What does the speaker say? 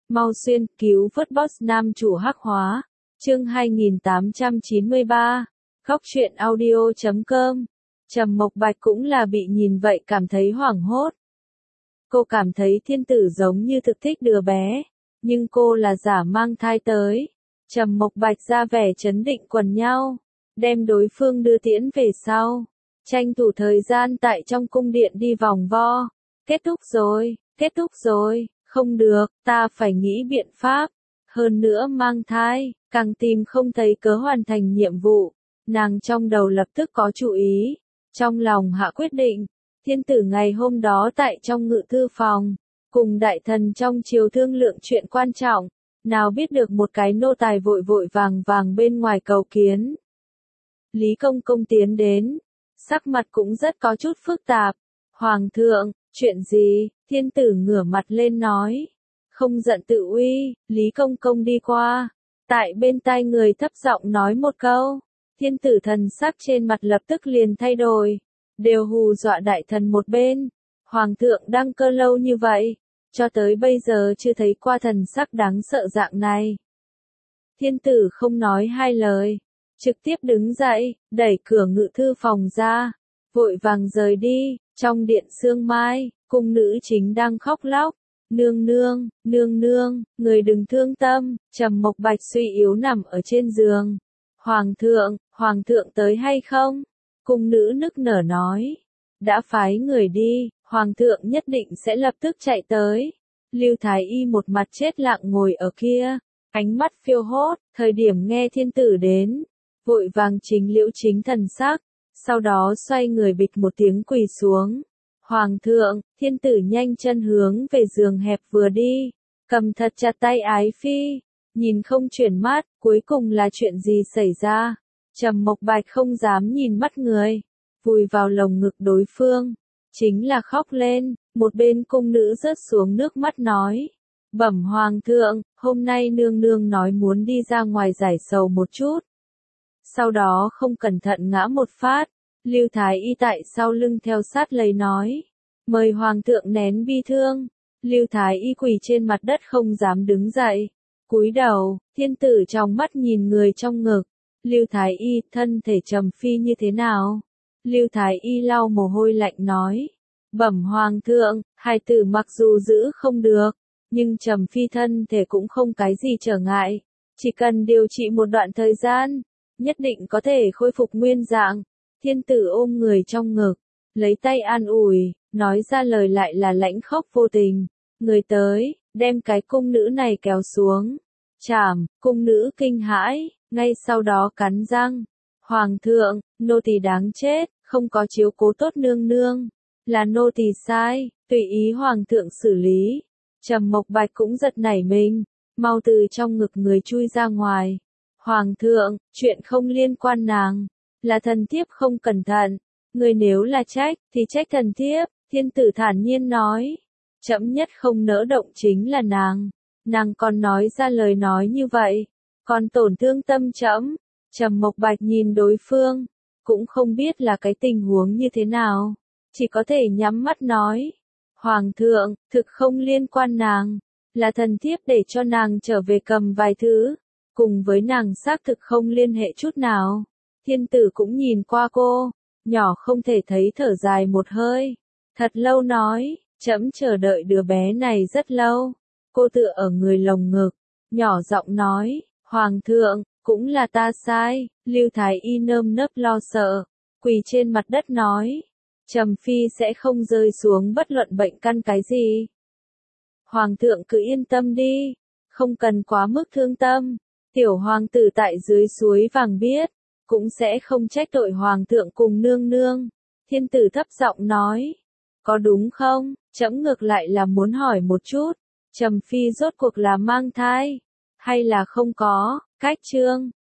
Mau xuyên, cứu vớt boss nam chủ hắc hóa. Chương 2893. Góc truyện audio.com. Trầm Mộc Bạch cũng là bị nhìn vậy cảm thấy hoảng hốt. Cô cảm thấy thiên tử giống như thực thích đứa bé, nhưng cô là giả mang thai tới. Trầm Mộc Bạch ra vẻ trấn định quần nhau, đem đối phương đưa tiễn về sau. Tranh thủ thời gian tại trong cung điện đi vòng vo. Kết thúc rồi, không được, ta phải nghĩ biện pháp. Hơn nữa mang thai, càng tìm không thấy cớ hoàn thành nhiệm vụ. Nàng trong đầu lập tức có chủ ý, trong lòng hạ quyết định. Thiên tử ngày hôm đó tại trong ngự thư phòng, cùng đại thần trong triều thương lượng chuyện quan trọng, nào biết được một cái nô tài vội vội vàng vàng bên ngoài cầu kiến. Lý Công Công tiến đến, sắc mặt cũng rất có chút phức tạp. Hoàng thượng, chuyện gì? Thiên tử ngửa mặt lên nói. Không giận tự uy, Lý Công Công đi qua, tại bên tai người thấp giọng nói một câu. Thiên tử thần sắc trên mặt lập tức liền thay đổi, đều hù dọa đại thần một bên. Hoàng thượng đăng cơ lâu như vậy, cho tới bây giờ chưa thấy qua thần sắc đáng sợ dạng này. Thiên tử không nói hai lời, trực tiếp đứng dậy, đẩy cửa ngự thư phòng ra, vội vàng rời đi. Trong điện sương mai, cung nữ chính đang khóc lóc. Nương nương, người đừng thương tâm. Trầm Mộc Bạch suy yếu nằm ở trên giường. Hoàng thượng tới hay không? Cung nữ nức nở nói. Đã phái người đi, hoàng thượng nhất định sẽ lập tức chạy tới. Lưu Thái Y một mặt chết lặng ngồi ở kia, ánh mắt phiêu hốt, thời điểm nghe thiên tử đến, vội vàng chính liễu chính thần sắc, sau đó xoay người bịch một tiếng quỳ xuống. Hoàng thượng, thiên tử nhanh chân hướng về giường hẹp vừa đi, cầm thật chặt tay ái phi, nhìn không chuyển mắt, cuối cùng là chuyện gì xảy ra? Trầm Mộc Bạch không dám nhìn mắt người, vùi vào lồng ngực đối phương, chính là khóc lên. Một bên cung nữ rớt xuống nước mắt nói, bẩm hoàng thượng, hôm nay nương nương nói muốn đi ra ngoài giải sầu một chút. Sau đó không cẩn thận ngã một phát. Lưu Thái Y tại sau lưng theo sát lấy nói, mời hoàng thượng nén bi thương. Lưu Thái Y quỳ trên mặt đất không dám đứng dậy, cúi đầu. Thiên tử trong mắt nhìn người trong ngực. Lưu Thái Y, thân thể Trầm Phi như thế nào? Lưu Thái Y lau mồ hôi lạnh nói, bẩm hoàng thượng, hài tử mặc dù giữ không được, nhưng Trầm Phi thân thể cũng không cái gì trở ngại, chỉ cần điều trị một đoạn thời gian, nhất định có thể khôi phục nguyên dạng. Thiên tử ôm người trong ngực, lấy tay an ủi, nói ra lời lại là lãnh khốc vô tình. Người tới, đem cái cung nữ này kéo xuống. Chảm, cung nữ kinh hãi, ngay sau đó cắn răng. Hoàng thượng, nô tỳ đáng chết, không có chiếu cố tốt nương nương. Là nô tỳ sai, tùy ý hoàng thượng xử lý. Trầm Mộc Bạch cũng giật nảy mình, mau từ trong ngực người chui ra ngoài. Hoàng thượng, chuyện không liên quan nàng, là thần thiếp không cẩn thận. Người nếu là trách, thì trách thần thiếp. Thiên tử thản nhiên nói. Trẫm nhất không nỡ động chính là nàng. Nàng còn nói ra lời nói như vậy, còn tổn thương tâm trẫm. Trầm Mộc Bạch nhìn đối phương, cũng không biết là cái tình huống như thế nào, chỉ có thể nhắm mắt nói. Hoàng thượng, thực không liên quan nàng, là thần thiếp để cho nàng trở về cầm vài thứ, cùng với nàng xác thực không liên hệ chút nào. Thiên tử cũng nhìn qua cô, nhỏ không thể thấy thở dài một hơi, thật lâu nói, trẫm chờ đợi đứa bé này rất lâu. Cô tựa ở người lồng ngực, nhỏ giọng nói, hoàng thượng, cũng là ta sai. Lưu Thái Y nơm nớp lo sợ, quỳ trên mặt đất nói, Trầm Phi sẽ không rơi xuống bất luận bệnh căn cái gì. Hoàng thượng cứ yên tâm đi, không cần quá mức thương tâm. Tiểu hoàng tử tại dưới suối vàng biết, cũng sẽ không trách tội hoàng thượng cùng nương nương. Thiên tử thấp giọng nói, có đúng không? Trẫm ngược lại là muốn hỏi một chút, Trầm Phi rốt cuộc là mang thai, hay là không có? Cách chương